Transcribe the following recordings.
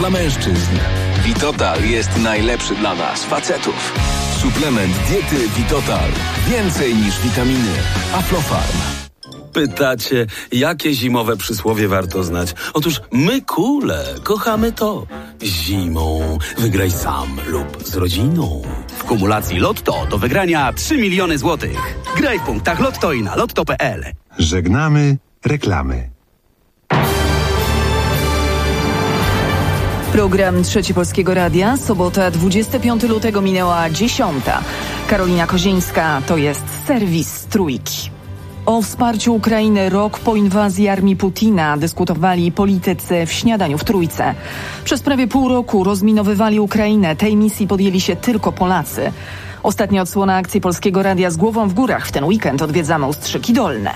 dla mężczyzn. Vitotal jest najlepszy dla nas, facetów. Suplement diety Vitotal. Więcej niż witaminy. Aflofarm. Pytacie, jakie zimowe przysłowie warto znać? Otóż my kule kochamy to. Zimą wygraj sam lub z rodziną. W kumulacji Lotto do wygrania 3 miliony złotych. Graj w punktach Lotto i na lotto.pl. Żegnamy reklamy. Program Trzeci Polskiego Radia. Sobota, 25 lutego minęła 10. Karolina Kozińska, to jest serwis Trójki. O wsparciu Ukrainy rok po inwazji armii Putina dyskutowali politycy w śniadaniu w Trójce. Przez prawie pół roku rozminowywali Ukrainę. Tej misji podjęli się tylko Polacy. Ostatnia odsłona akcji Polskiego Radia z głową w górach. W ten weekend odwiedzamy Ustrzyki Dolne.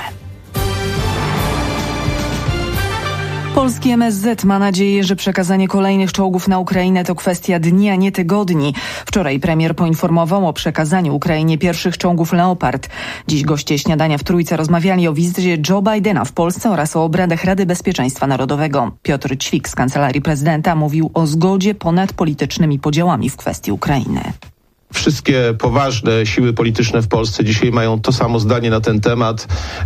Polski MSZ ma nadzieję, że przekazanie kolejnych czołgów na Ukrainę to kwestia dni, a nie tygodni. Wczoraj premier poinformował o przekazaniu Ukrainie pierwszych czołgów Leopard. Dziś goście śniadania w Trójce rozmawiali o wizycie Joe Bidena w Polsce oraz o obradach Rady Bezpieczeństwa Narodowego. Piotr Ćwik z Kancelarii Prezydenta mówił o zgodzie ponad politycznymi podziałami w kwestii Ukrainy. Wszystkie poważne siły polityczne w Polsce dzisiaj mają to samo zdanie na ten temat.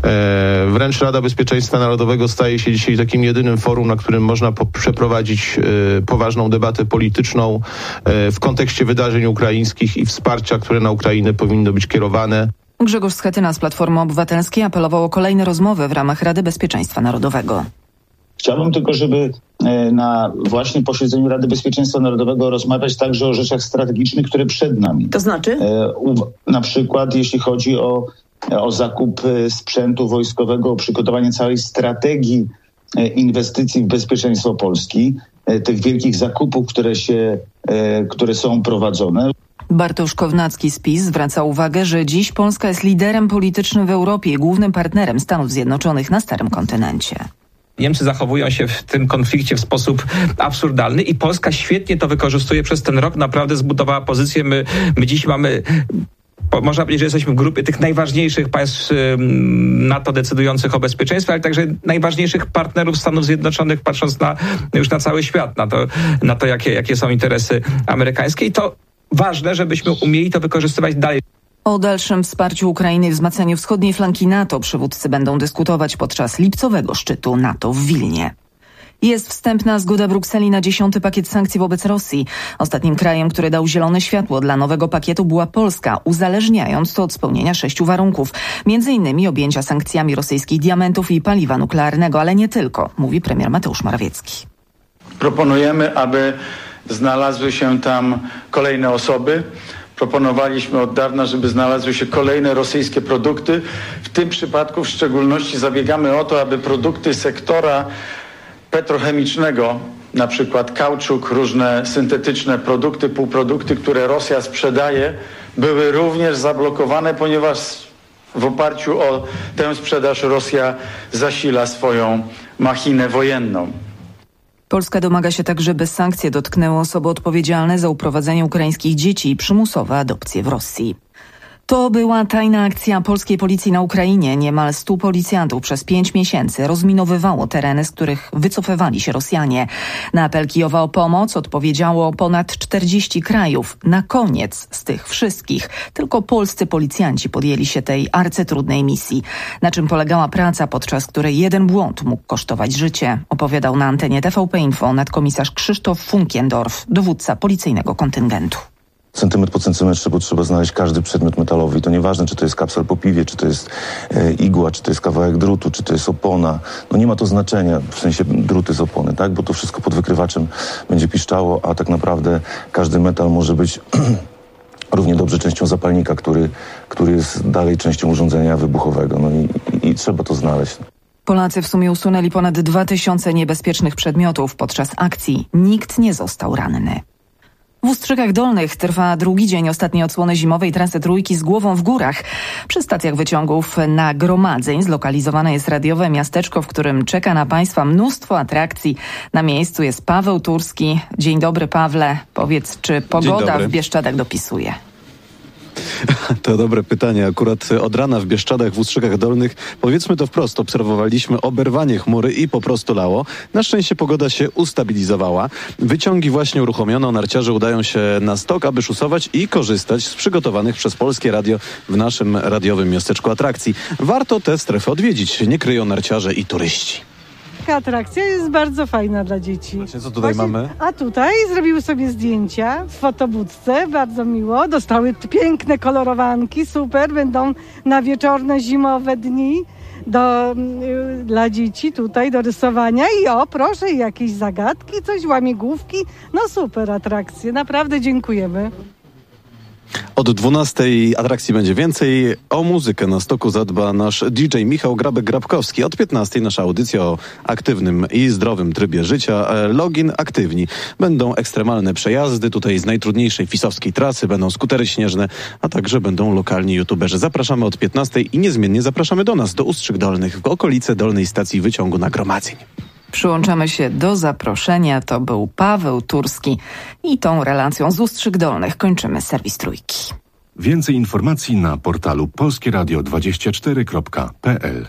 Wręcz Rada Bezpieczeństwa Narodowego staje się dzisiaj takim jedynym forum, na którym można przeprowadzić poważną debatę polityczną w kontekście wydarzeń ukraińskich i wsparcia, które na Ukrainę powinno być kierowane. Grzegorz Schetyna z Platformy Obywatelskiej apelował o kolejne rozmowy w ramach Rady Bezpieczeństwa Narodowego. Chciałbym tylko, żeby na właśnie posiedzeniu Rady Bezpieczeństwa Narodowego rozmawiać także o rzeczach strategicznych, które przed nami. To znaczy? Na przykład jeśli chodzi o zakup sprzętu wojskowego, o przygotowanie całej strategii inwestycji w bezpieczeństwo Polski, tych wielkich zakupów, które są prowadzone. Bartosz Kownacki z PiS zwraca uwagę, że dziś Polska jest liderem politycznym w Europie i głównym partnerem Stanów Zjednoczonych na starym kontynencie. Niemcy zachowują się w tym konflikcie w sposób absurdalny i Polska świetnie to wykorzystuje przez ten rok. Naprawdę zbudowała pozycję. My dziś mamy, można powiedzieć, że jesteśmy w grupie tych najważniejszych państw NATO decydujących o bezpieczeństwie, ale także najważniejszych partnerów Stanów Zjednoczonych, patrząc już na cały świat, na to jakie są interesy amerykańskie. I to ważne, żebyśmy umieli to wykorzystywać dalej. O dalszym wsparciu Ukrainy i wzmacnianiu wschodniej flanki NATO przywódcy będą dyskutować podczas lipcowego szczytu NATO w Wilnie. Jest wstępna zgoda Brukseli na 10. pakiet sankcji wobec Rosji. Ostatnim krajem, który dał zielone światło dla nowego pakietu była Polska, uzależniając to od spełnienia 6 warunków. Między innymi objęcia sankcjami rosyjskich diamentów i paliwa nuklearnego, ale nie tylko, mówi premier Mateusz Morawiecki. Proponujemy, aby znalazły się tam kolejne osoby. Proponowaliśmy od dawna, żeby znalazły się kolejne rosyjskie produkty. W tym przypadku w szczególności zabiegamy o to, aby produkty sektora petrochemicznego, na przykład kauczuk, różne syntetyczne produkty, półprodukty, które Rosja sprzedaje, były również zablokowane, ponieważ w oparciu o tę sprzedaż Rosja zasila swoją machinę wojenną. Polska domaga się także, by sankcje dotknęły osoby odpowiedzialne za uprowadzenie ukraińskich dzieci i przymusowe adopcje w Rosji. To była tajna akcja polskiej policji na Ukrainie. Niemal 100 policjantów przez 5 miesięcy rozminowywało tereny, z których wycofywali się Rosjanie. Na apel Kijowa o pomoc odpowiedziało ponad 40 krajów. Na koniec z tych wszystkich tylko polscy policjanci podjęli się tej arcytrudnej misji. Na czym polegała praca, podczas której jeden błąd mógł kosztować życie, opowiadał na antenie TVP Info nadkomisarz Krzysztof Funkiendorf, dowódca policyjnego kontyngentu. Centymetr po centymetrze, bo trzeba znaleźć każdy przedmiot metalowy. I to nieważne, czy to jest kapsel po piwie, czy to jest igła, czy to jest kawałek drutu, czy to jest opona. No nie ma to znaczenia, w sensie druty z opony, tak? Bo to wszystko pod wykrywaczem będzie piszczało, a tak naprawdę każdy metal może być równie dobrze częścią zapalnika, który jest dalej częścią urządzenia wybuchowego. No i trzeba to znaleźć. Polacy w sumie usunęli ponad 2000 niebezpiecznych przedmiotów. Podczas akcji nikt nie został ranny. W Ustrzykach Dolnych trwa drugi dzień ostatniej odsłony zimowej trasy Trójki z głową w górach. Przy stacjach wyciągów nagromadzeń zlokalizowane jest radiowe miasteczko, w którym czeka na Państwa mnóstwo atrakcji. Na miejscu jest Paweł Turski. Dzień dobry, Pawle. Powiedz, czy pogoda w Bieszczadach dopisuje? To dobre pytanie. Akurat od rana w Bieszczadach, w Ustrzykach Dolnych, powiedzmy to wprost, obserwowaliśmy oberwanie chmury i po prostu lało. Na szczęście pogoda się ustabilizowała. Wyciągi właśnie uruchomiono, narciarze udają się na stok, aby szusować i korzystać z przygotowanych przez Polskie Radio w naszym radiowym miasteczku atrakcji. Warto tę strefę odwiedzić, nie kryją narciarze i turyści. Taka atrakcja jest bardzo fajna dla dzieci. Właśnie, co tutaj mamy? A tutaj zrobiły sobie zdjęcia w fotobudce, bardzo miło. Dostały piękne kolorowanki, super, będą na wieczorne, zimowe dni dla dzieci tutaj do rysowania. I proszę, jakieś zagadki, coś, łamigłówki. No super atrakcje, naprawdę dziękujemy. Od 12 atrakcji będzie więcej. O muzykę na stoku zadba nasz DJ Michał Grabek-Grabkowski. Od 15 nasza audycja o aktywnym i zdrowym trybie życia. Login aktywni. Będą ekstremalne przejazdy tutaj z najtrudniejszej fisowskiej trasy. Będą skutery śnieżne, a także będą lokalni youtuberzy. Zapraszamy od 15 i niezmiennie zapraszamy do nas, do Ustrzyk Dolnych, w okolice dolnej stacji wyciągu nagromadzeń. Przyłączamy się do zaproszenia. To był Paweł Turski i tą relacją z Ustrzyk Dolnych kończymy serwis Trójki. Więcej informacji na portalu polskieradio24.pl.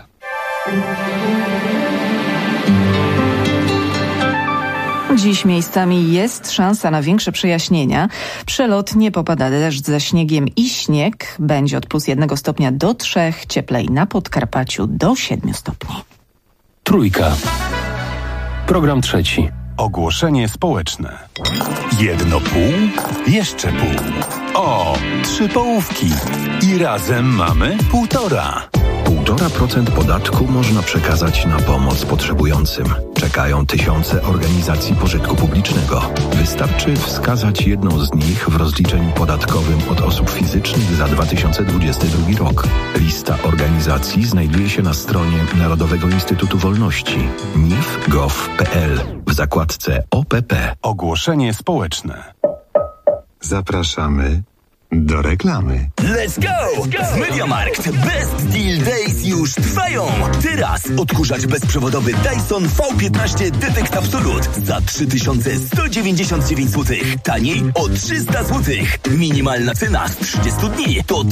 Dziś miejscami jest szansa na większe przejaśnienia. Przelotnie popada deszcz ze śniegiem i śnieg. Będzie od +1 stopnia do 3, cieplej na Podkarpaciu do 7 stopni. Trójka. Program trzeci. Ogłoszenie społeczne. 1,5? Jeszcze pół. O, 3 połówki. I razem mamy 1,5. 1,5% podatku można przekazać na pomoc potrzebującym. Czekają tysiące organizacji pożytku publicznego. Wystarczy wskazać jedną z nich w rozliczeniu podatkowym od osób fizycznych za 2022 rok. Lista organizacji znajduje się na stronie Narodowego Instytutu Wolności nif.gov.pl w zakładce OPP. Ogłoszenie społeczne. Zapraszamy do reklamy. Let's go! W MediaMarkt Best Deal Days już trwają! Teraz odkurzacz bezprzewodowy Dyson V15 Detect Absolute za 3199 zł. Taniej o 300 zł. Minimalna cena z 30 dni to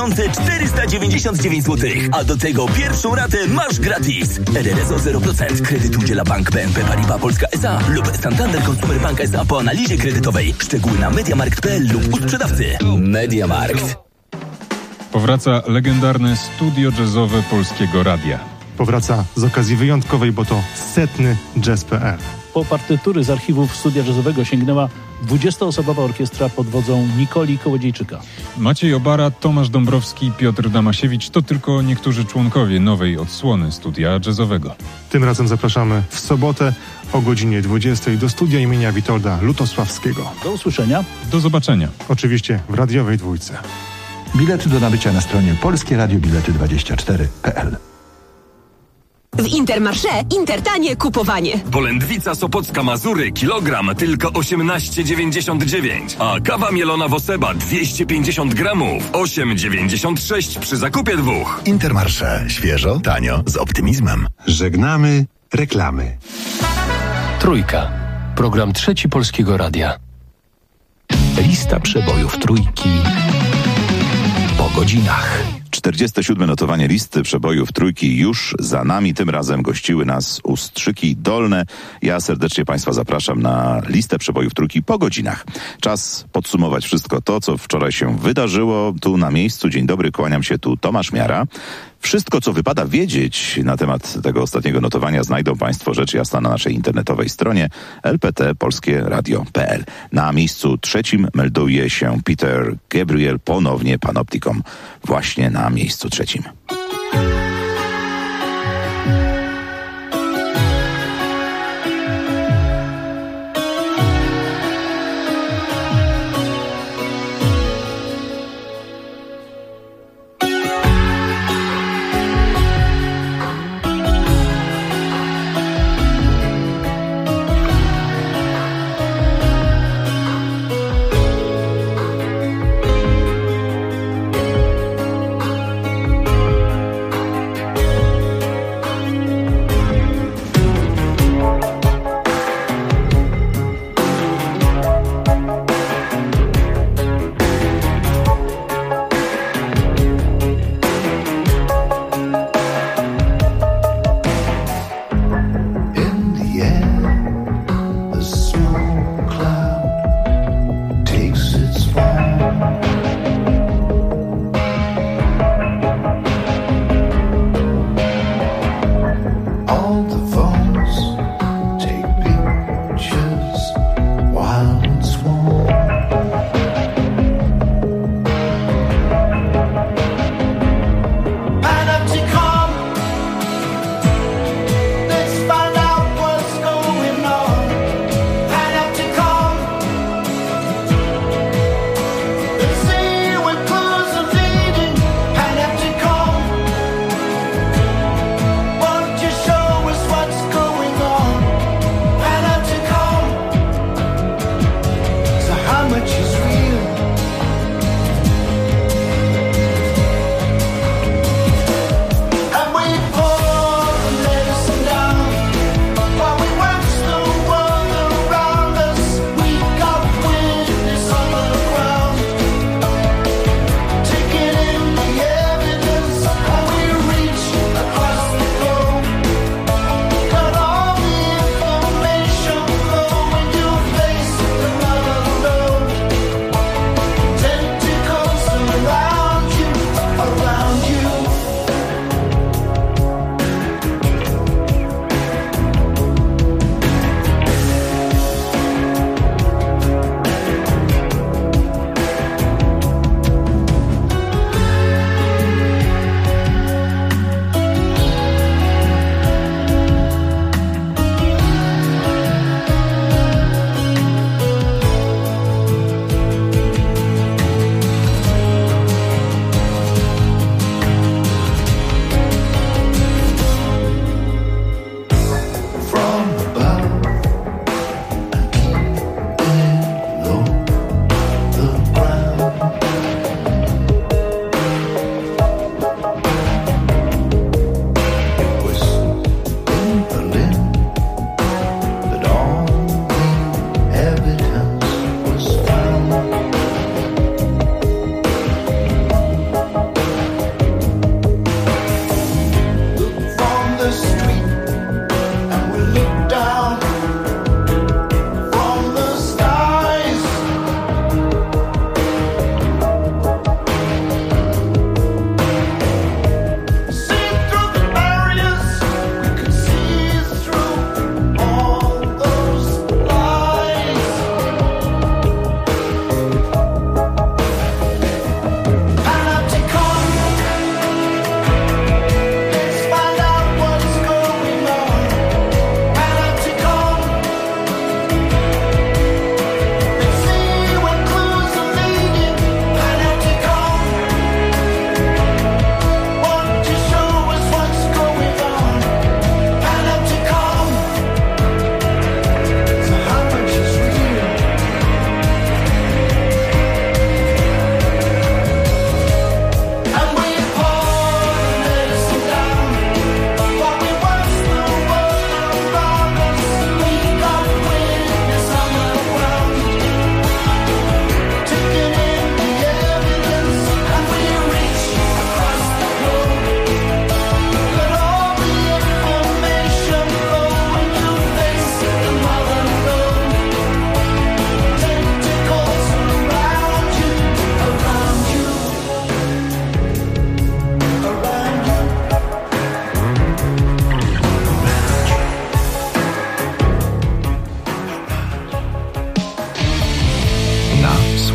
3499 zł. A do tego pierwszą ratę masz gratis. RRSO 0%. Kredyt udziela Bank BNP Paribas Polska S.A. lub Santander Consumer Bank S.A. po analizie kredytowej. Szczegóły na mediamarkt.pl lub u sprzedawcy. MediaMarkt. Powraca legendarne studio jazzowe Polskiego Radia. Powraca z okazji wyjątkowej, bo to 100. Jazz.pl. Po partytury z archiwów studia jazzowego sięgnęła 20-osobowa orkiestra pod wodzą Nikoli Kołodziejczyka. Maciej Obara, Tomasz Dąbrowski i Piotr Damasiewicz to tylko niektórzy członkowie nowej odsłony studia jazzowego. Tym razem zapraszamy w sobotę o godzinie 20 do studia imienia Witolda Lutosławskiego. Do usłyszenia. Do zobaczenia. Oczywiście w radiowej dwójce. Bilety do nabycia na stronie polskieradiobilety24.pl. W Intermarché Intertanie kupowanie. Polędwica Sopocka Mazury kilogram tylko 18,99, a kawa mielona Woseba 250 gramów 8,96 przy zakupie 2. Intermarché. Świeżo, tanio, z optymizmem. Żegnamy reklamy. Trójka. Program trzeci Polskiego Radia. Lista przebojów Trójki po godzinach. 47. notowanie listy przebojów Trójki już za nami. Tym razem gościły nas Ustrzyki Dolne. Ja serdecznie Państwa zapraszam na listę przebojów Trójki po godzinach. Czas podsumować wszystko to, co wczoraj się wydarzyło tu na miejscu. Dzień dobry, kłaniam się, tu Tomasz Miara. Wszystko, co wypada wiedzieć na temat tego ostatniego notowania, znajdą Państwo rzecz jasna na naszej internetowej stronie lptpolskieradio.pl. Na miejscu trzecim melduje się Peter Gabriel, ponownie Panoptikum, właśnie na miejscu trzecim.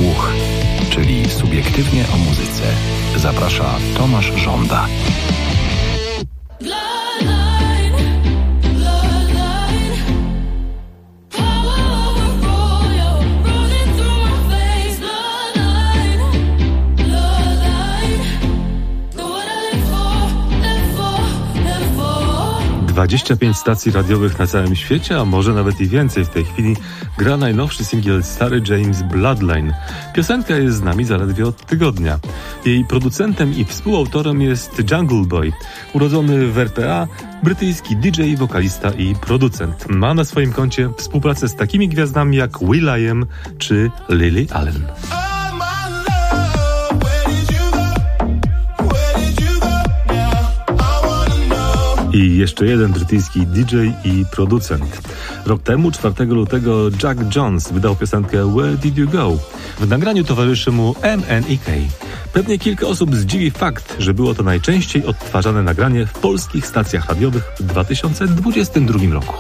słuch, czyli subiektywnie o muzyce. Zaprasza Tomasz Żąda. - 25 stacji radiowych na całym świecie, a może nawet i więcej w tej chwili, gra najnowszy singiel Sarah James Bloodline. Piosenka jest z nami zaledwie od tygodnia. Jej producentem i współautorem jest Jungle Boy, urodzony w RPA, brytyjski DJ, wokalista i producent. Ma na swoim koncie współpracę z takimi gwiazdami jak will.i.am czy Lily Allen. I jeszcze jeden brytyjski DJ i producent. Rok temu, 4 lutego, Jack Jones wydał piosenkę Where Did You Go? W nagraniu towarzyszy mu MNEK. Pewnie kilka osób zdziwi fakt, że było to najczęściej odtwarzane nagranie w polskich stacjach radiowych w 2022 roku.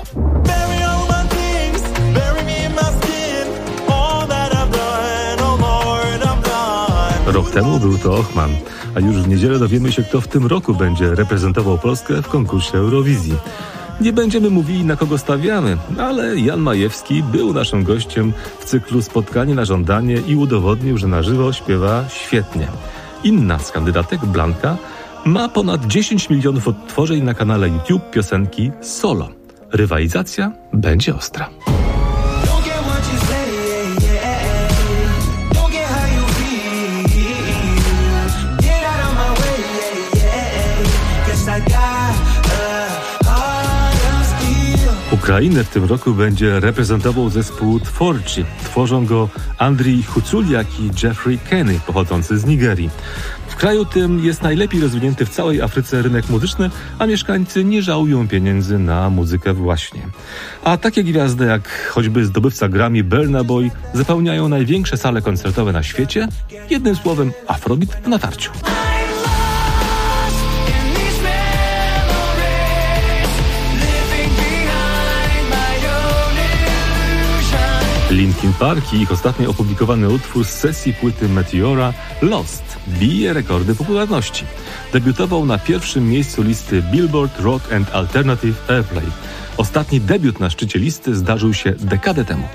Rok temu był to Ochman, a już w niedzielę dowiemy się, kto w tym roku będzie reprezentował Polskę w konkursie Eurowizji. Nie będziemy mówili, na kogo stawiamy, ale Jan Majewski był naszym gościem w cyklu Spotkanie na żądanie i udowodnił, że na żywo śpiewa świetnie. Inna z kandydatek, Blanka, ma ponad 10 milionów odtworzeń na kanale YouTube piosenki Solo. Rywalizacja będzie ostra. Ukrainę w tym roku będzie reprezentował zespół Tworci. Tworzą go Andrii Huculiak i Jeffrey Kenny, pochodzący z Nigerii. W kraju tym jest najlepiej rozwinięty w całej Afryce rynek muzyczny, a mieszkańcy nie żałują pieniędzy na muzykę właśnie. A takie gwiazdy jak choćby zdobywca Grammy Burna Boy zapełniają największe sale koncertowe na świecie. Jednym słowem, Afrobeat w natarciu. Linkin Park i ich ostatnio opublikowany utwór z sesji płyty Meteora Lost bije rekordy popularności. Debiutował na pierwszym miejscu listy Billboard Rock and Alternative Airplay. Ostatni debiut na szczycie listy zdarzył się dekadę temu.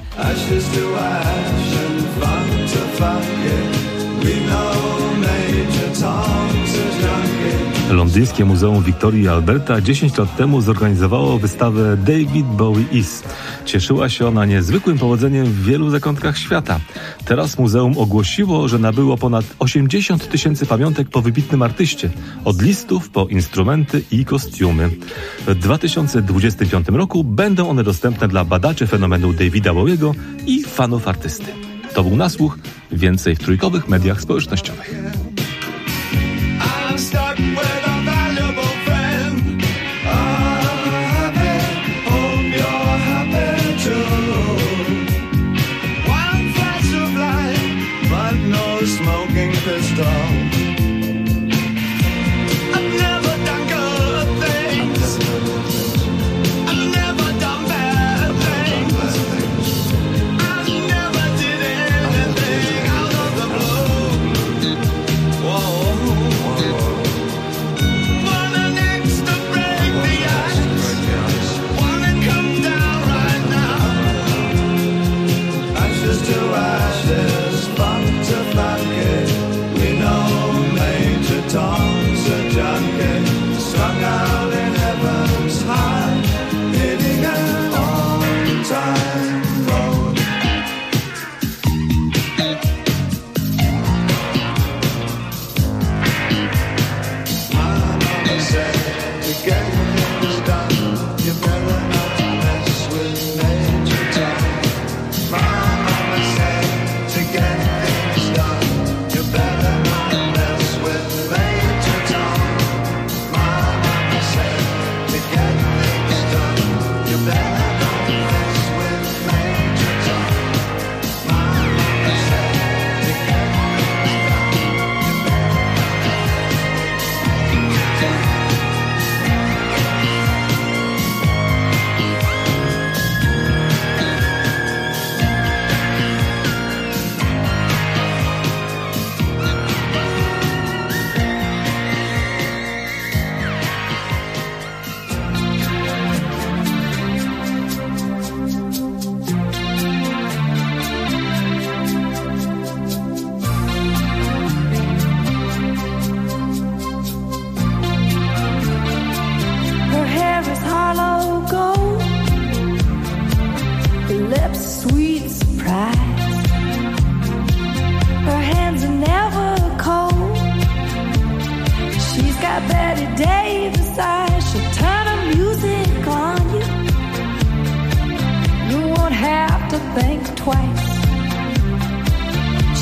Londyńskie Muzeum Wiktorii i Alberta 10 lat temu zorganizowało wystawę David Bowie Is. Cieszyła się ona niezwykłym powodzeniem w wielu zakątkach świata. Teraz muzeum ogłosiło, że nabyło ponad 80 000 pamiątek po wybitnym artyście. Od listów po instrumenty i kostiumy. W 2025 roku będą one dostępne dla badaczy fenomenu Davida Bowiego i fanów artysty. To był Nasłuch. Więcej w trójkowych mediach społecznościowych. Smoking pistol. I've never done good things. I've never done bad things. I never did anything out of the blue. Whoa. Wanna next to break the ice. Wanna come down right now. Ashes to ashes, fun to fun. We know Major Tom's a junkie, strung out in heaven's high, hitting an on-time road. My mama said, to get things done, you better not mess with Major Tom. My mama said,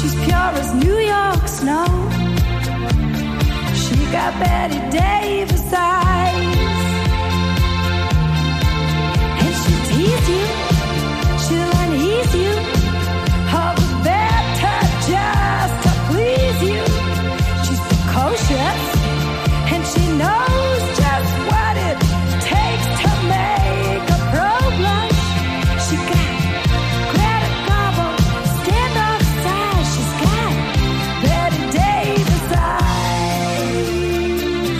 She's pure as New York snow. She got Betty Davis eyes. And she'll tease you, she'll unease you, all the better just to please you. She's precocious, and she knows just what it takes to make a pro blush. She got Greta Garbo, standoff size. She's got Betty Davis eyes.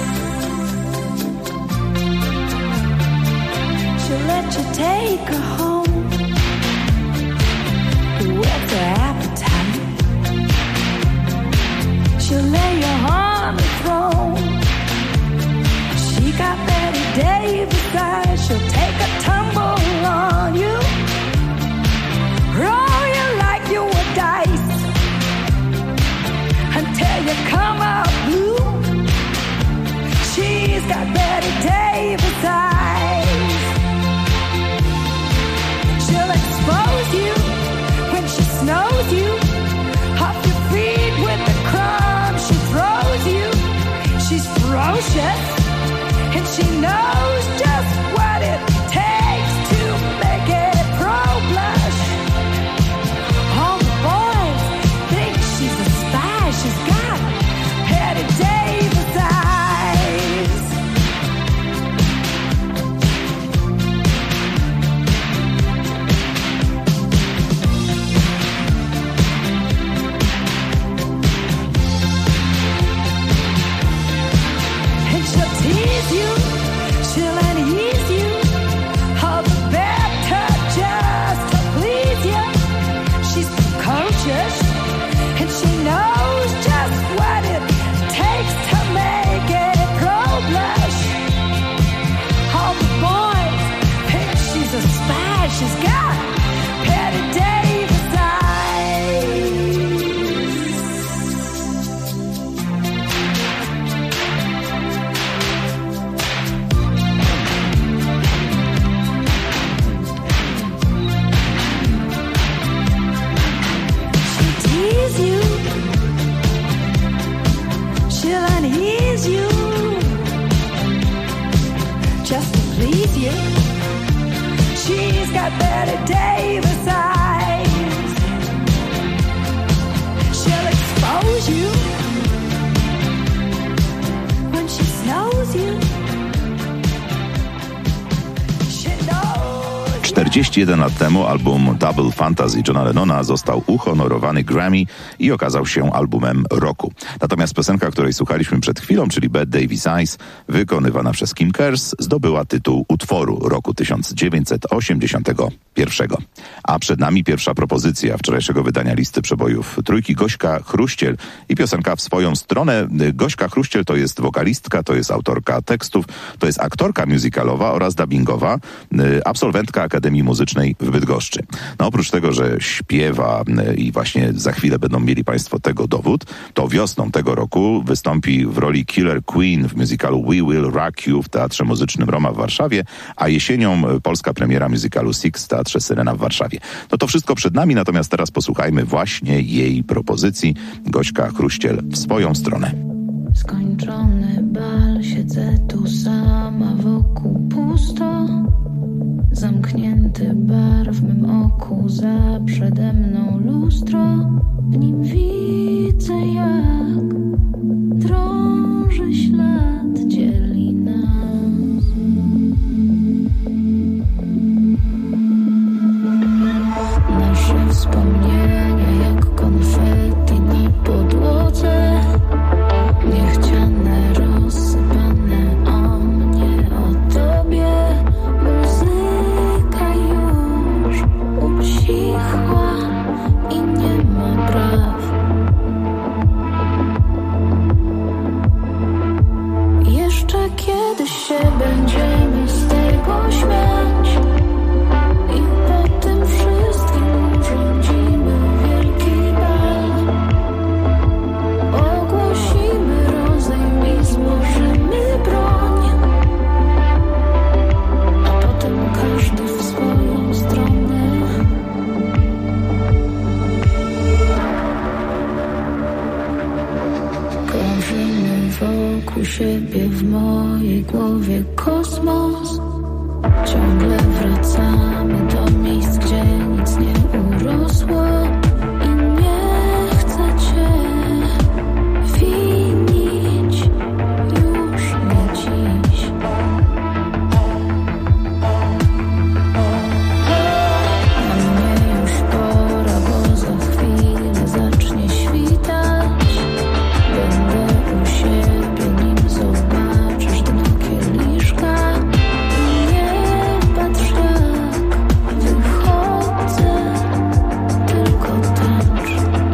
She'll let you take her home, whet her appetite. She'll lay you on the throne. She got Betty Davis eyes. She'll take a tumble on you, roll you like you were dice, until you come out blue. She's got Betty Davis eyes. She'll expose you when she snows you, off your feet with the crumbs she throws you. She's ferocious, and she knows just what it takes to make it pro blush. All the boys think she's a spy. She's got Betty Davis eyes. And she'll tease you, she'll unease you, all the better just to please you. She's precocious, and she knows just what it takes to make it pro blush. All the boys think she's a spy. She's got Betty Davis eyes. She'll tease you, she'll unease you, just to please you. She's got Betty Davis eyes. She'll expose you when she snows you. She knows. 41 lat temu album Double Fantasy Johna Lennona został uhonorowany Grammy i okazał się albumem roku. Natomiast piosenka, której słuchaliśmy przed chwilą, czyli Bette Davis Eyes, wykonywana przez Kim Kers, zdobyła tytuł utworu roku 1981. A przed nami pierwsza propozycja wczorajszego wydania listy przebojów trójki, Gośka Chruściel i piosenka W swoją stronę. Gośka Chruściel to jest wokalistka, to jest autorka tekstów, to jest aktorka musicalowa oraz dubbingowa, absolwentka Akademii Muzycznej w Bydgoszczy. No oprócz tego, że śpiewa i właśnie za chwilę będą mieli Państwo tego dowód, to wiosną tego roku wystąpi w roli Killer Queen w musicalu We Will Rock You w Teatrze Muzycznym Roma w Warszawie, a jesienią polska premiera musicalu Six w Teatrze Syrena w Warszawie. No to wszystko przed nami, natomiast teraz posłuchajmy właśnie jej propozycji. Gośka Chruściel W swoją stronę. Skończony bal, siedzę tu sama, wokół pusto. Zamknięty bar, w mym oku za przede mną lustro. W nim widzę, jak drąży ślad, dzieli nas. Nasze wspomnienia jak konfetti na podłodze. Niechciane, rozsypane o mnie, o tobie. Muzyka już ucichła i nie ma praw. Jeszcze kiedyś się będziemy z tego śmiać i po tym wszystkim urządzimy wokół siebie w mojej głowie kosmos. Ciągle wracamy do miejsc, gdzie nic nie urosło. I nie chcę cię winić, już nie dziś. Na mnie już pora, bo za chwilę zacznie świtać. Będę u siebie, nim zobaczysz dno kieliszka. I nie patrz, jak wychodzę, tylko tańcz.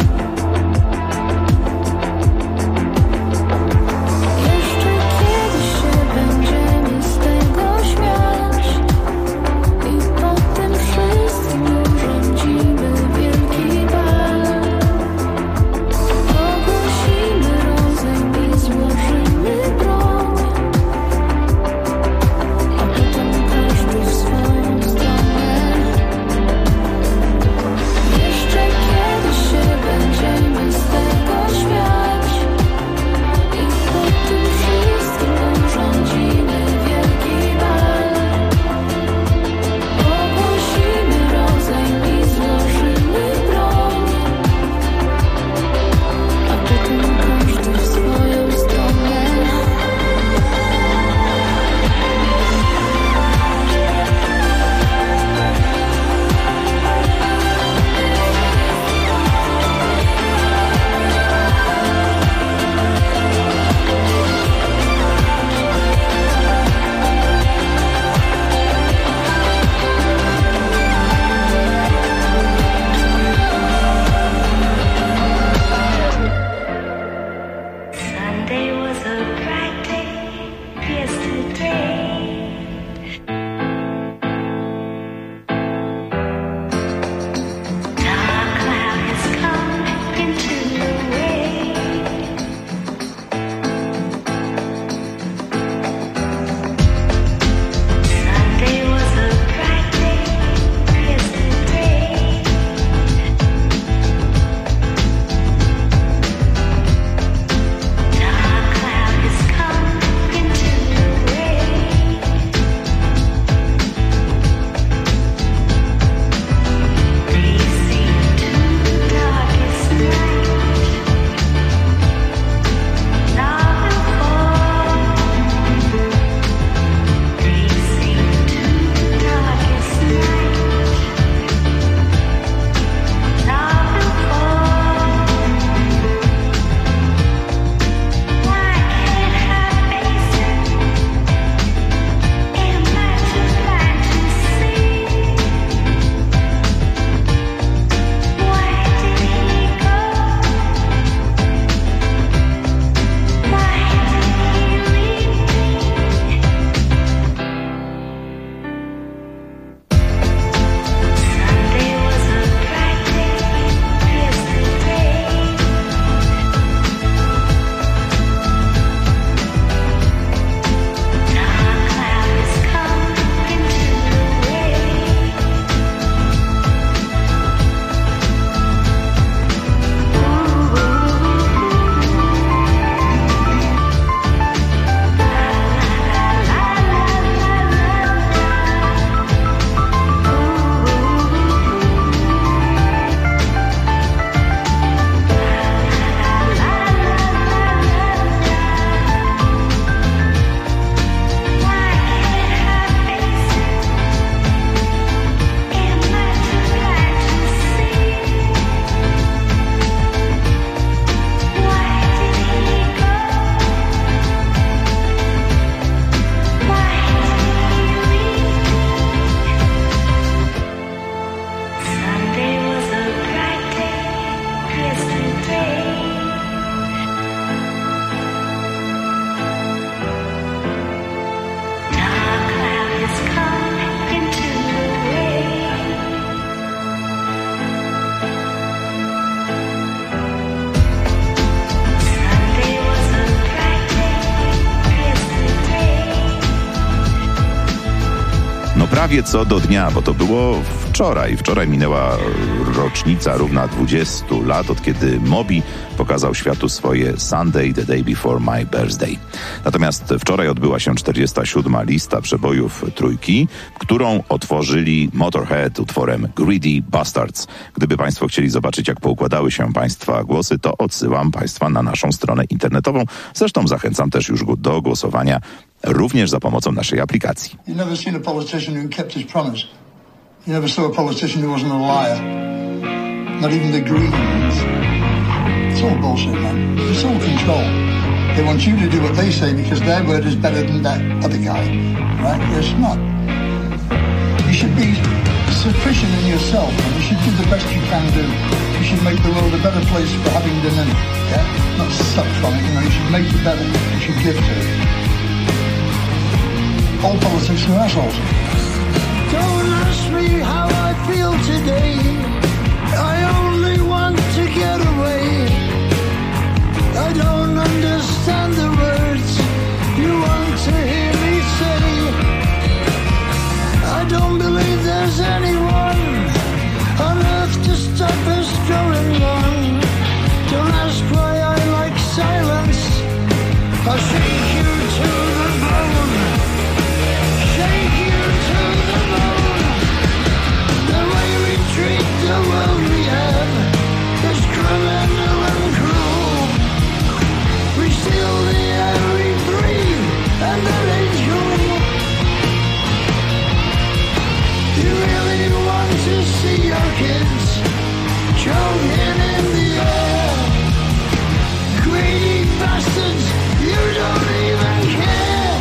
Jeszcze kiedyś się będziemy z tego śmiać i po tym wszystkim urządzimy wielki bal. Ogłosimy rozejm i złożymy broń, a potem każdy w swoją stronę. Jeszcze kiedyś się będziemy z tego śmiać i po tym wszystkim urządzimy wielki bal. Ogłosimy rozejm i złożymy broń, a potem każdy w swoją stronę. Sunday was a bright day yesterday. Dark cloud has come into the way. Sunday was a bright day yesterday. Dark cloud has come into the way. They say to the darkest night, love will fall. They say to the darkest night, love will fall. Why can't I face it? Am I too blind to see? Why did he go? Why did he leave me? Sunday was a bright day yesterday. Dark cloud has come into the way. Sunday was a bright day yesterday. Dark cloud has come into the way. Sunday was a bright day yesterday. No prawie co do dnia, bo to było Wczoraj minęła rocznica równa 20 lat, od kiedy Moby pokazał światu swoje Sunday, the day before my birthday. Natomiast wczoraj odbyła się 47. lista przebojów trójki, którą otworzyli Motorhead utworem Greedy Bastards. Gdyby Państwo chcieli zobaczyć, jak poukładały się Państwa głosy, to odsyłam Państwa na naszą stronę internetową. Zresztą zachęcam też już do głosowania również za pomocą naszej aplikacji. You never seen a politician who kept his promise. You never saw a politician who wasn't a liar. Not even the Greens. It's all bullshit, man. It's all control. They want you to do what they say because their word is better than that other guy. Right? It's not. You should be sufficient in yourself and you should do the best you can do. You should make the world a better place for having been in it. Yeah? Not suck from it, you should make it better. You should give to it. All politics are assholes. Don't ask me how I feel today. I only want to get away. I don't understand the words you want to hear me say. I don't believe there's anyone on earth to stop us going on. Don't ask why I like silence. I'll shake you to the bone. Shake you to the bone. The way we treat the world we have is criminal and cruel. We steal the air we breathe, and that ain't cool. You really want to see your kids choking in the air? Greedy bastards, you don't even care.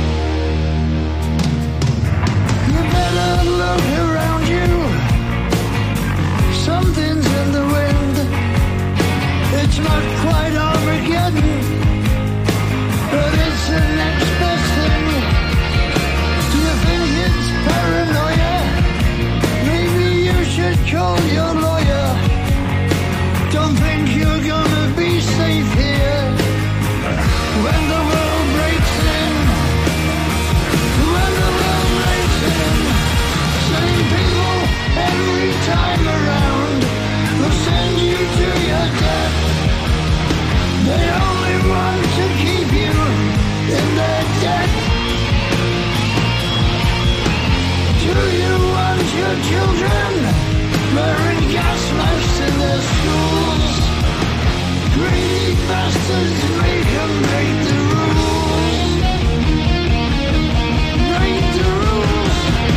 You better look around you. Something's in the wind. It's not quite Armageddon, but it's the next best thing. Do you think it's paranoia? Maybe you should call your lawyer. Don't think you're gonna be safe here when the world breaks in. When the world breaks in, same people every time around will send you to your death. They only want to keep you in their debt. Do you want your children wearing gas masks in their schools? Greedy bastards, make them break the rules. Break the rules.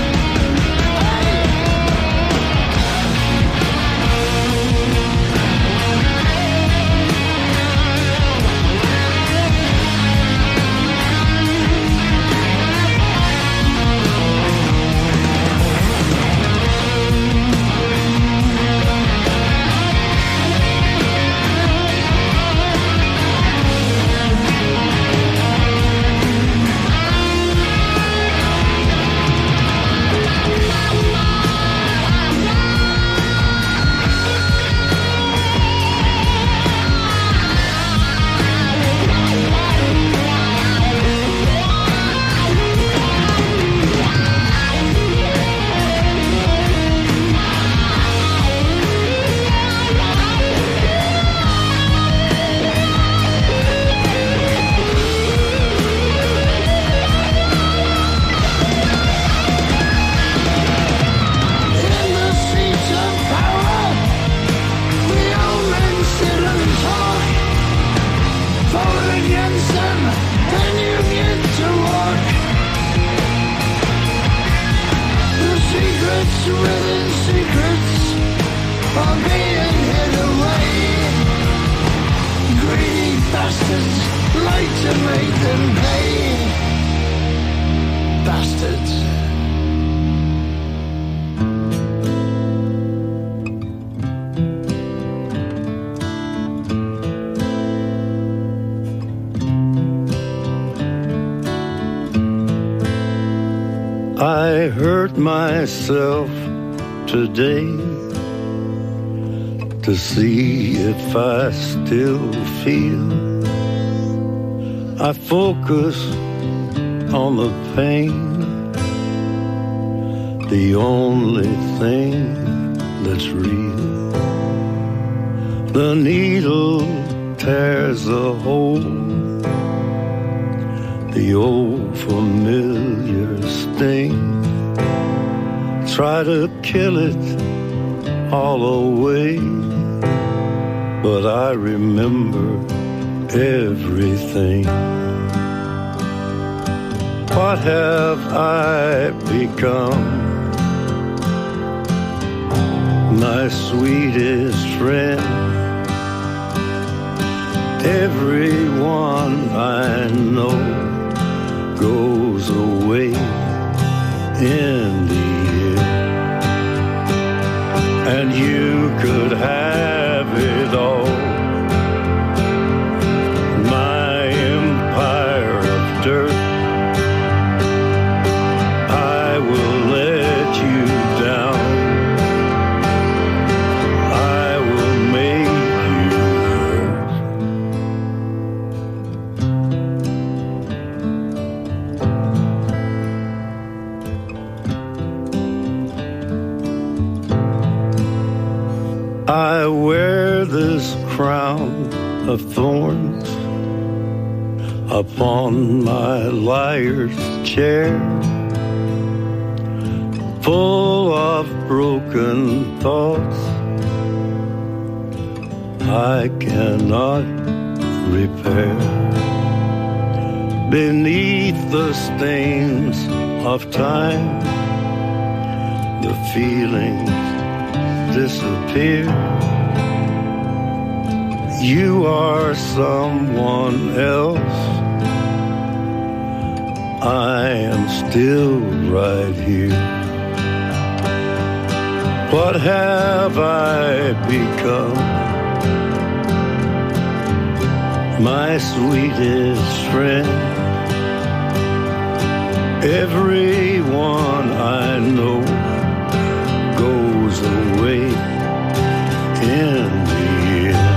I hurt myself today to see if I still feel. I focus on the pain the only thing that's real. The needle tears a hole, the old familiar sting. Try to kill it all away, but I remember everything. What have I become? My sweetest friend. Everyone I know goes away in the end, and you could have it all. My empire of dirt, I will let you down. I will make you hurt. I wear this crown of thorns upon my liar's chair, full of broken thoughts I cannot repair. Beneath the stains of time, the feelings disappear. You are someone else. I am still right here. What have I become? My sweetest friend. Everyone I know goes away in the end,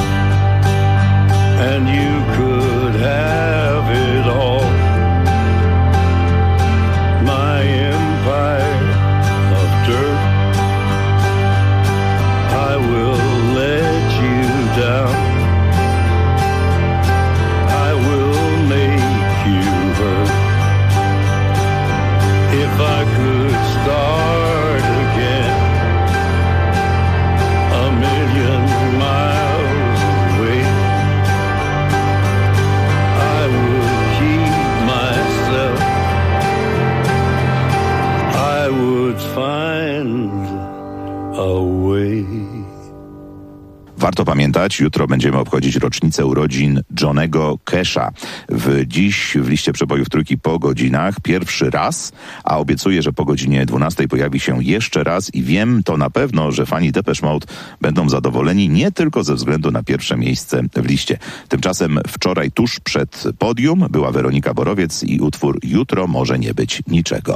and you could have it all. My empire of dirt, I will let you down. I will make you hurt. If I could start again, a million miles away, I would keep myself. I would find a way. Warto pamiętać, jutro będziemy obchodzić rocznicę urodzin Johnnego Casha. Dziś w liście przebojów trójki po godzinach pierwszy raz, a obiecuję, że po godzinie 12 pojawi się jeszcze raz i wiem to na pewno, że fani Depeche Mode będą zadowoleni nie tylko ze względu na pierwsze miejsce w liście. Tymczasem wczoraj tuż przed podium była Weronika Borowiec i utwór Jutro może nie być niczego.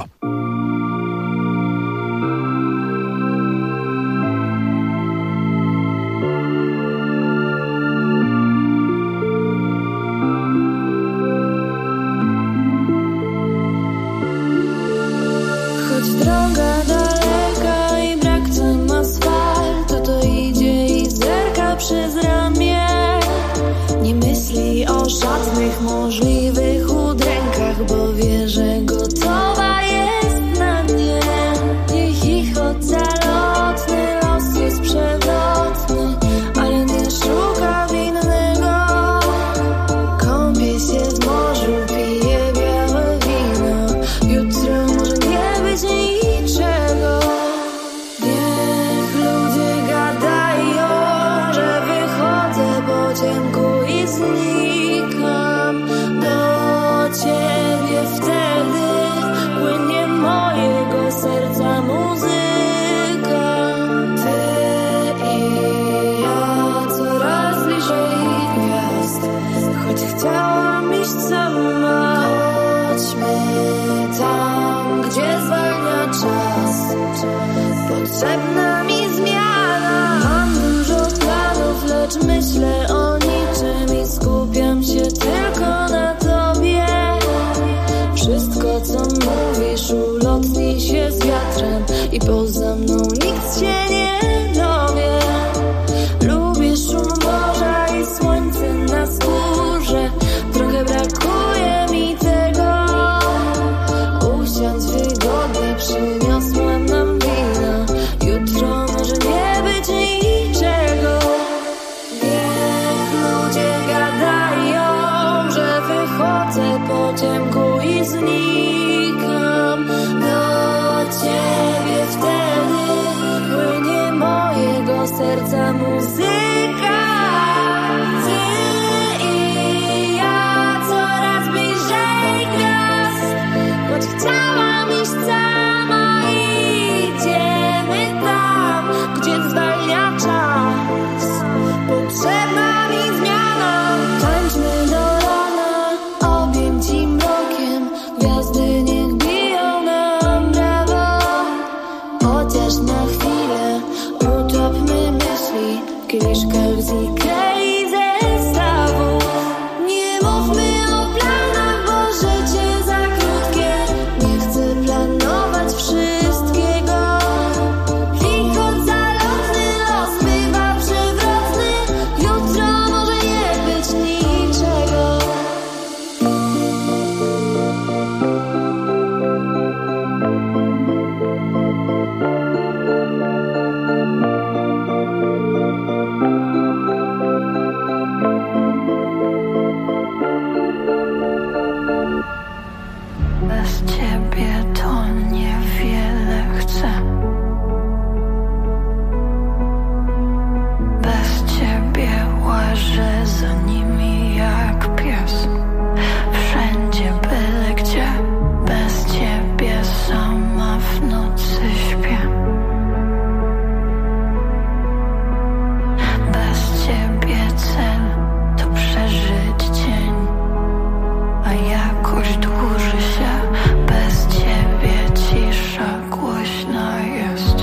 Droga daleka i brak tam asfaltu, to idzie i zerka przez ramię. Nie myśli o żadnych możliwych udrękach, bo wie, że gotowa jest na nie. Niech ich ocalotny los jest przewrotny, ale nie szuka winnego. Kąpie się w morzu, pije białe wino. Jutro może nie być niczego. Niech ludzie gadają, że wychodzę po ciemku i znikam. i poza mną nikt cię nie dowie. Lubię szum morza i słońce na skórze. Trochę brakuje mi tego. Usiądź wygodnie, przyniosłam nam wina. Jutro może nie być niczego. Niech ludzie gadają, że wychodzę po ciemku i znikam. Do ciebie wtedy płynie mojego serca muzyka. Ty i ja coraz bliżej gwiazd. Choć chciałam iść sama, idziemy tam, gdzie zwalnia czas. Potrzebna mi zmiana. Tańczmy do rana, objęci mrokiem. Gwiazdy niech biją nam brawo. Chociaż na chwilę utopmy myśli w kieliszkach z Ikei zestawu. Nie mówmy o planach, bo życie za krótkie. Nie chcę planować wszystkiego. Lichot zalotny, los bywa przewrotny. Jutro może nie być niczego. Bez ciebie to niewiele chcę. Bez ciebie łażę za nimi jak pies. Wszędzie byle gdzie. Bez ciebie sama w nocy śpię. Bez ciebie cel to przeżyć dzień, a jakoś dłuży się. Bez ciebie cisza głośna jest.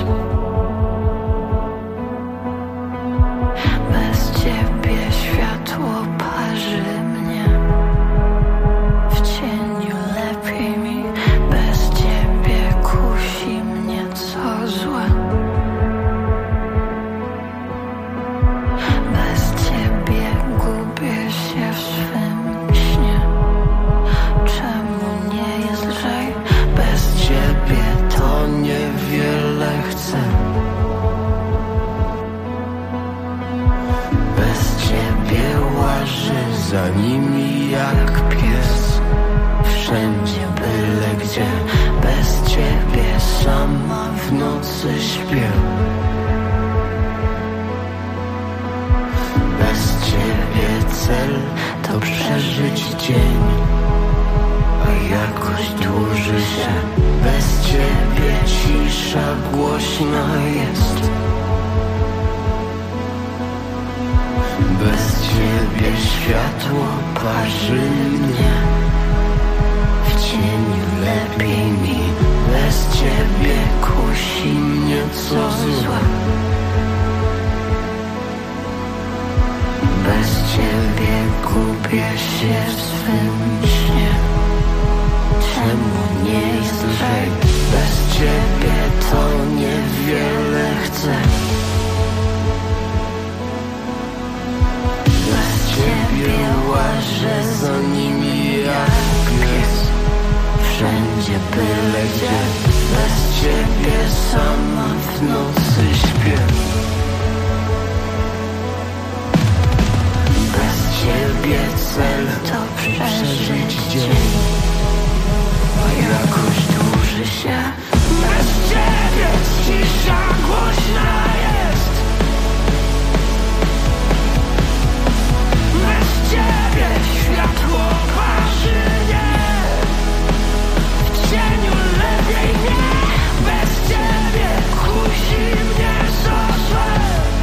Bez ciebie światło parzy mnie. W cieniu lepiej mi. Bez ciebie kusi mnie co złe. Bez ciebie gubię się w swym śnie. Czemu nie jest lżej? Bez ciebie to niewiele chcę. Bez ciebie łażę za nimi jak pies. Wszędzie byle gdzie. Bez ciebie sama w nocy śpię. Bez ciebie cel to przeżyć dzień, a jakoś dłuży się. Bez ciebie cisza głośna jest. Bez ciebie światło parzy mnie. W cieniu lepiej mi. Bez ciebie kusi mnie co złe. Bez ciebie gubię się w swym śnie. Czemu nie jest lżej? Bez ciebie to niewiele chcę. Bez ciebie łażę za nimi jak pies. Wszędzie byle gdzie. Bez ciebie sama w nocy śpię. Bez ciebie cel to przeżyć dzień, a jakoś dłuży się. Bez ciebie cisza głośna jest. Bez ciebie światło parzy nie. W cieniu lepiej nie. Bez ciebie kusi mnie co złe.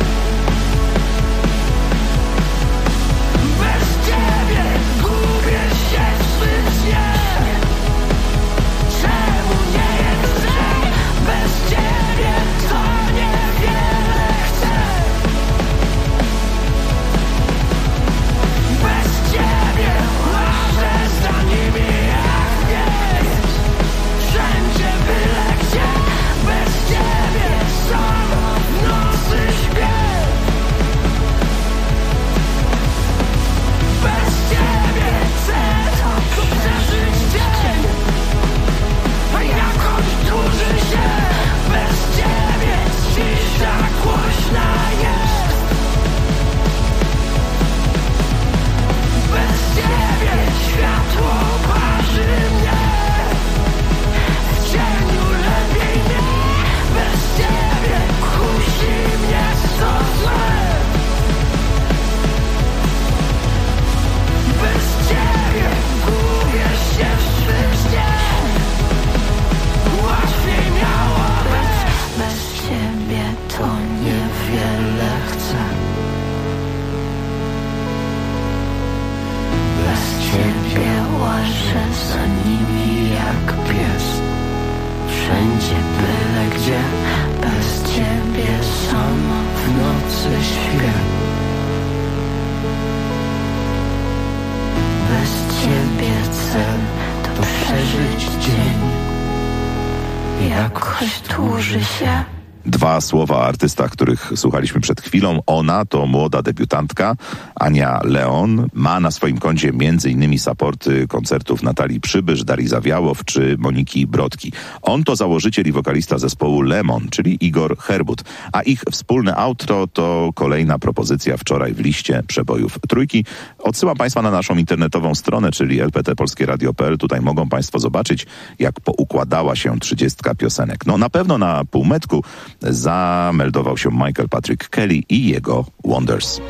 Bez ciebie gubię się w swym śnie. Czemu nie jest przyturzy się. Dwa słowa o artystach, których słuchaliśmy przed chwilą. Ona to młoda debiutantka, Ania Leon. Ma na swoim koncie m.in. supporty koncertów Natalii Przybysz, Darii Zawiałow czy Moniki Brodki. On to założyciel i wokalista zespołu Lemon, czyli Igor Herbut. A ich wspólne outro to kolejna propozycja wczoraj w liście przebojów trójki. Odsyłam Państwa na naszą internetową stronę, czyli lptpolskieradio.pl. Tutaj mogą Państwo zobaczyć, jak poukładała się 30 piosenek. No na pewno na półmetku zameldował się Michael Patrick Kelly i jego Wonders.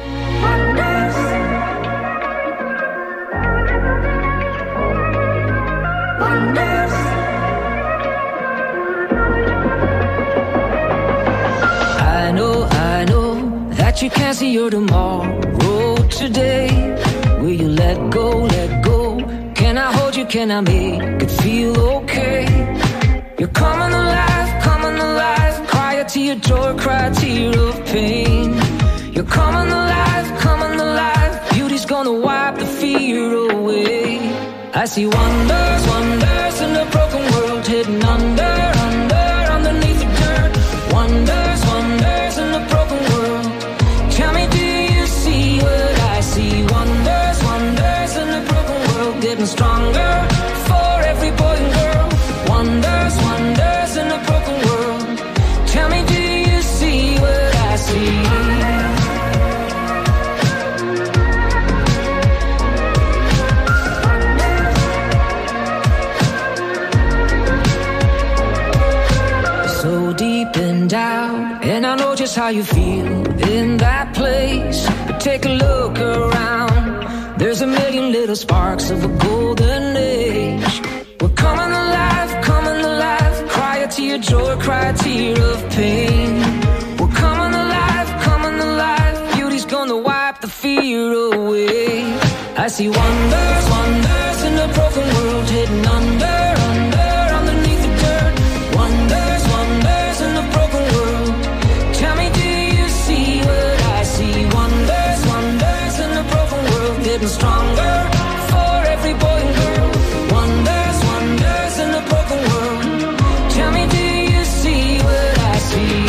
I know that you can't see your tomorrow today. Will you let go? Can I hold you? Can I make it feel okay? You're coming alive. Cry a tear of joy, cry a tear of pain. You're coming alive. Beauty's gonna wipe the fear away. I see wonders in a broken world, hidden underneath the dirt. Wonders in a broken world. Tell me, do you see what I see? Wonders in a broken world, getting stronger for every boy and girl. Wonders in a broken world. Tell me, do you see what I see? So deep in doubt, and I know just how you feel in that place. But take a look around. There's a million little sparks of a golden age. We're coming alive. Cry a tear of joy, cry a tear of pain. We're coming alive. Beauty's gonna wipe the fear away. I see wonders in a broken world, hidden underneath the dirt. Wonders in a broken world. Tell me, do you see what I see? Wonders in a broken world, getting stronger for every boy and girl. Wonders in a broken world. Tell me, do you see what I see?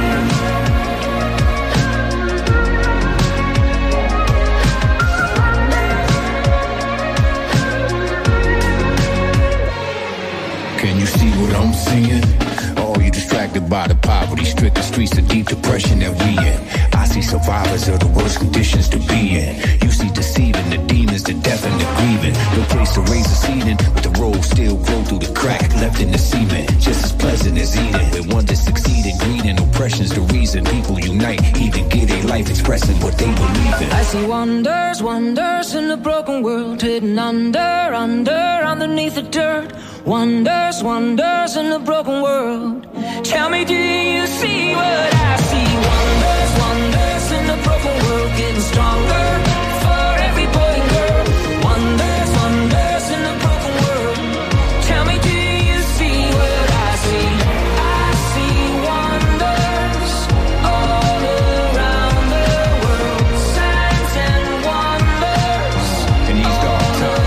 Can you see what I'm seeing? Or are you distracted by the poverty-stricken streets of deep depression that we in? I see survivors of the worst conditions to be in. You see deceiving the demons, the death and the grieving. No place to raise a seeding, but the road still grow through the crack left in the cement. Just as pleasant as eating. When one that succeeded, greed and oppression's the reason people unite, even get a life expressing what they believe in. I see wonders in a broken world, hidden underneath the dirt. Wonders in a broken world. Tell me, do you see what I see? Wonders in a broken world, getting stronger for every boy and girl. Wonders in a broken world. Tell me, do you see what I see? I see wonders all around the world. Signs and wonders in these dark times.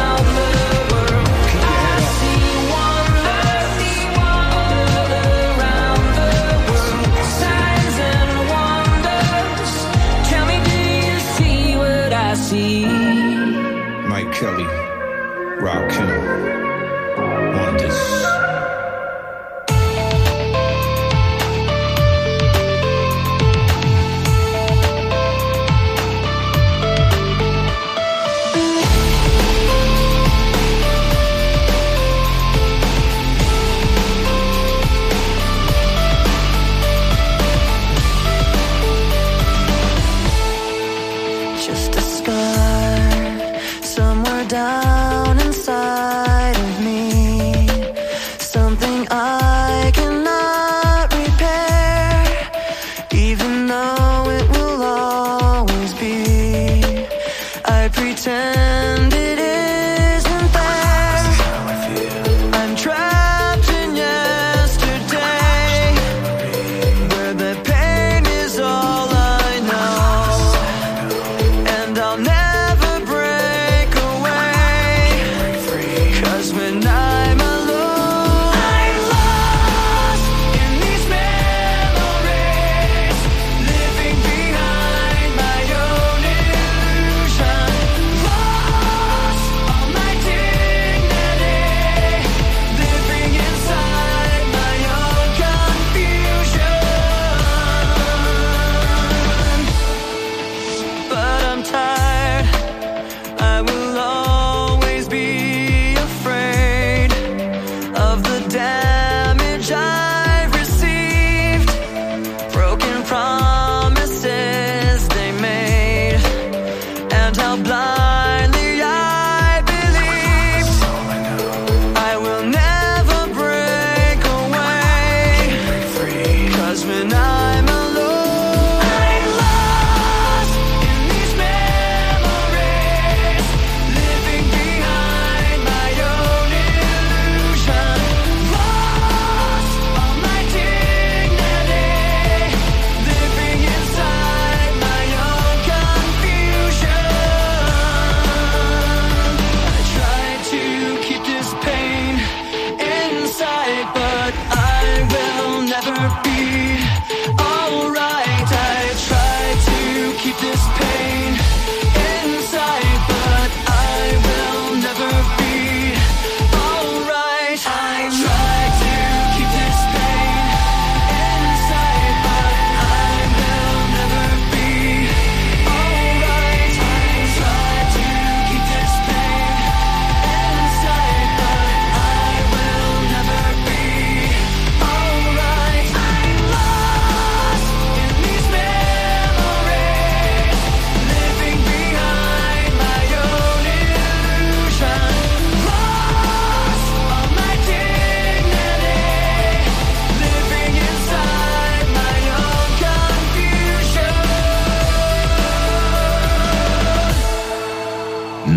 Mike Kelly, Rob Kennel, Wonders. Just a scar somewhere down inside of me. Something I cannot repair, even though it will always be. I pretend it isn't there. I'm trapped in yesterday, where the pain is all I know. And I'll never break away, 'cause when I'm alone, I'm lost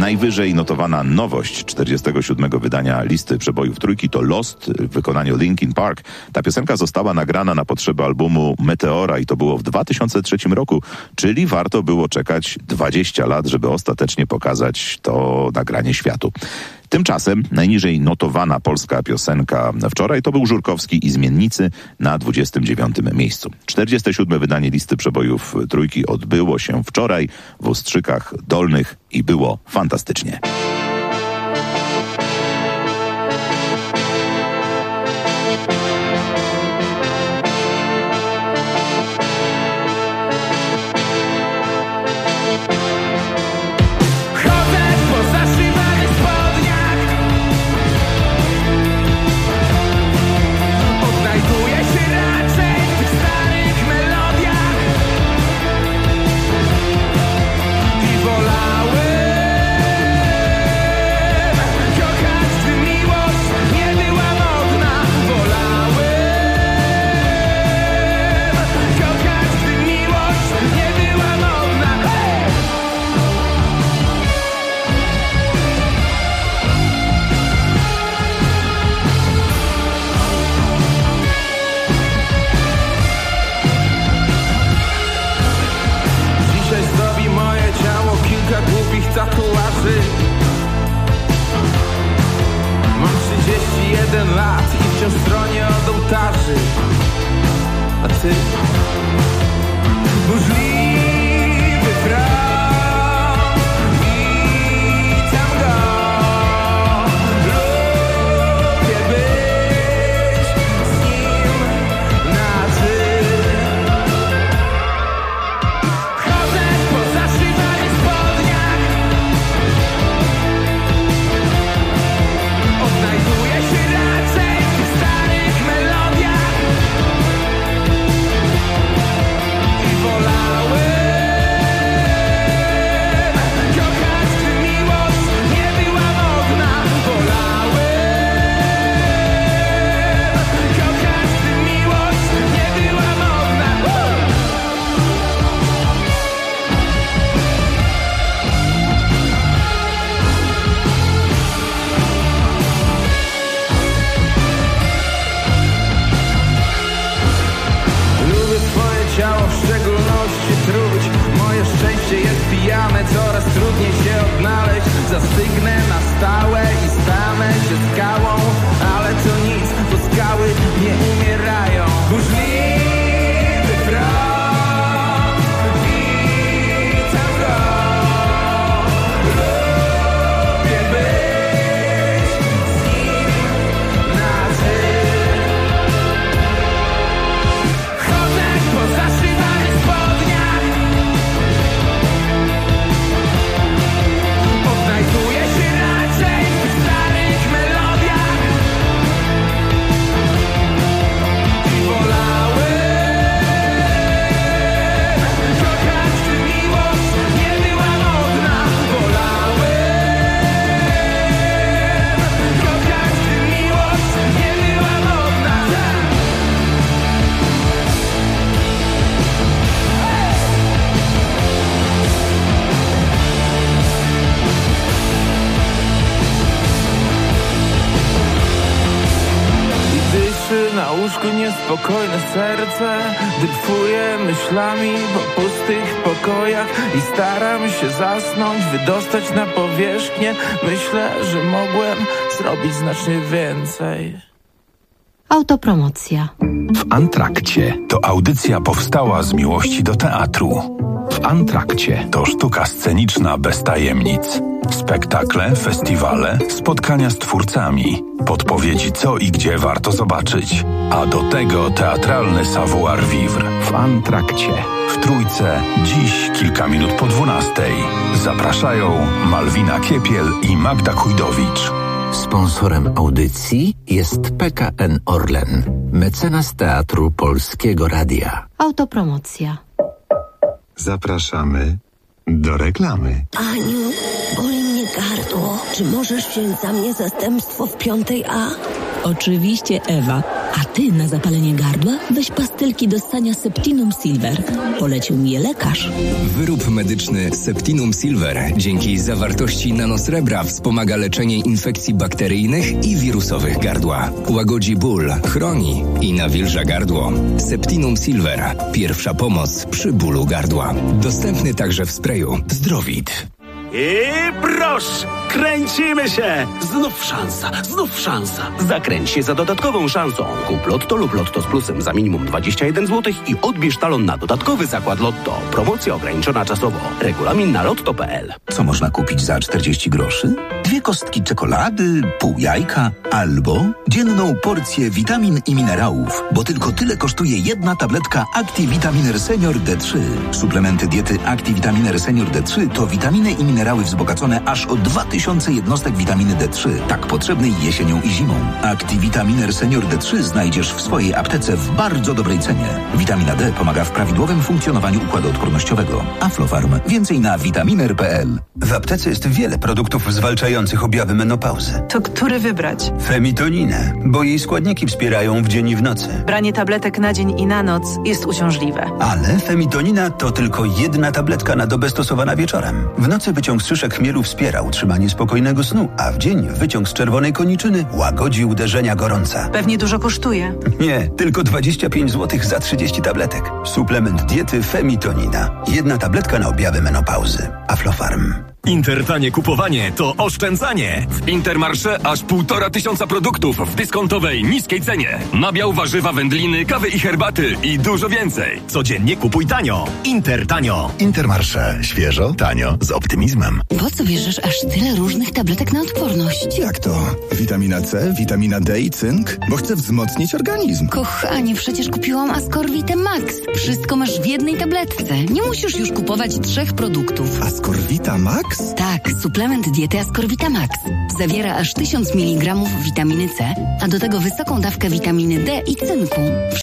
Najwyżej notowana nowość 47. wydania listy przebojów trójki to Lost w wykonaniu Linkin Park. Ta piosenka została nagrana na potrzeby albumu Meteora i to było w 2003 roku, czyli warto było czekać 20 lat, żeby ostatecznie pokazać to nagranie światu. Tymczasem najniżej notowana polska piosenka wczoraj to był Żurkowski i Zmiennicy na 29. miejscu. 47. wydanie listy przebojów trójki odbyło się wczoraj w Ostrzykach Dolnych i było fantastycznie. tatuaży. Mam 31 lat i wciąż stronię od ołtarzy. A ty? Burzliwy front, witam go. Lubię być z nim na ty. Chodzę po zaszywanych spodniach, odnajduję się raczej w tych starych melodiach i wolałem kochać, gdy miłość nie była modna. Wolałem kochać, gdy miłość nie była modna. Lubię swoje ciało, w szczególności truć. Moje szczęście jest pijane, coraz trudniej się odnaleźć. Zastygnę na stałe i stanę się skałą, ale to nic, bo skały nie umierają. Burzliwy front, witam go. Lubię być z nim na ty. Chodzę po zaszywanych spodniach, odnajduję się raczej w tych starych melodiach i wolałem kochać, gdy miłość nie była modna. Wolałem kochać, gdy miłość nie była modna. I dyszy na łóżku niespokojne serce, dryfuję myślami po pustych pokojach i staram się zasnąć, wydostać na powierzchnię. Myślę, że mogłem zrobić znacznie więcej. Autopromocja. W Antrakcie to audycja powstała z miłości do teatru. W Antrakcie to sztuka sceniczna bez tajemnic. Spektakle, festiwale, spotkania z twórcami, podpowiedzi co i gdzie warto zobaczyć. A do tego teatralny savoir-vivre. W Antrakcie. W Trójce dziś kilka minut po 12:00. Zapraszają Malwina Kiepiel i Magda Kujdowicz. Sponsorem audycji jest PKN Orlen, mecenas Teatru Polskiego Radia. Autopromocja. Zapraszamy do reklamy. Aniu, boli mnie gardło. Czy możesz wziąć za mnie zastępstwo w 5A? Oczywiście, Ewa. A ty na zapalenie gardła weź pastylki do ssania Septinum Silver. Polecił mi je lekarz. Wyrób medyczny Septinum Silver dzięki zawartości nanosrebra wspomaga leczenie infekcji bakteryjnych i wirusowych gardła. Łagodzi ból, chroni i nawilża gardło. Septinum Silver. Pierwsza pomoc przy bólu gardła. Dostępny także w sprayu Zdrowit. I proszę, kręcimy się! Znów szansa. Zakręć się za dodatkową szansą. Kup Lotto lub Lotto z plusem za minimum 21 zł i odbierz talon na dodatkowy zakład Lotto. Promocja ograniczona czasowo. Regulamin na lotto.pl. Co można kupić za 40 groszy? 2 kostki czekolady, pół jajka albo dzienną porcję witamin i minerałów, bo tylko tyle kosztuje jedna tabletka ActiVitaminer Senior D3. Suplementy diety ActiVitaminer Senior D3 to witaminy i minerały wzbogacone aż o 2000 jednostek witaminy D3, tak potrzebnej jesienią i zimą. ActiVitaminer Senior D3 znajdziesz w swojej aptece w bardzo dobrej cenie. Witamina D pomaga w prawidłowym funkcjonowaniu układu odpornościowego. Aflofarm. Więcej na vitaminer.pl. W aptece jest wiele produktów zwalczających objawy menopauzy. To który wybrać? Femitoninę, bo jej składniki wspierają w dzień i w nocy. Branie tabletek na dzień i na noc jest uciążliwe. Ale Femitonina to tylko jedna tabletka na dobę stosowana wieczorem. W nocy wyciąg z szyszek chmielu wspiera utrzymanie spokojnego snu, a w dzień wyciąg z czerwonej koniczyny łagodzi uderzenia gorąca. Pewnie dużo kosztuje. Nie, tylko 25 zł za 30 tabletek. Suplement diety Femitonina. Jedna tabletka na objawy menopauzy. Aflofarm. Intertanie kupowanie to oszczędzanie. W Intermarché aż 1500 produktów w dyskontowej, niskiej cenie. Nabiał, warzywa, wędliny, kawy i herbaty i dużo więcej. Codziennie kupuj tanio. Intertanio. Intermarché. Świeżo, tanio, z optymizmem. Po co bierzesz aż tyle różnych tabletek na odporność? Jak to? Witamina C, witamina D i cynk? Bo chcę wzmocnić organizm. Kochanie, przecież kupiłam Ascorvite Max. Wszystko masz w jednej tabletce. Nie musisz już kupować 3 produktów. Ascorvita Max? Tak, suplement diety Ascorvita Max. Zawiera aż 1000 mg witaminy C, a do tego wysoką dawkę witaminy D i cynku.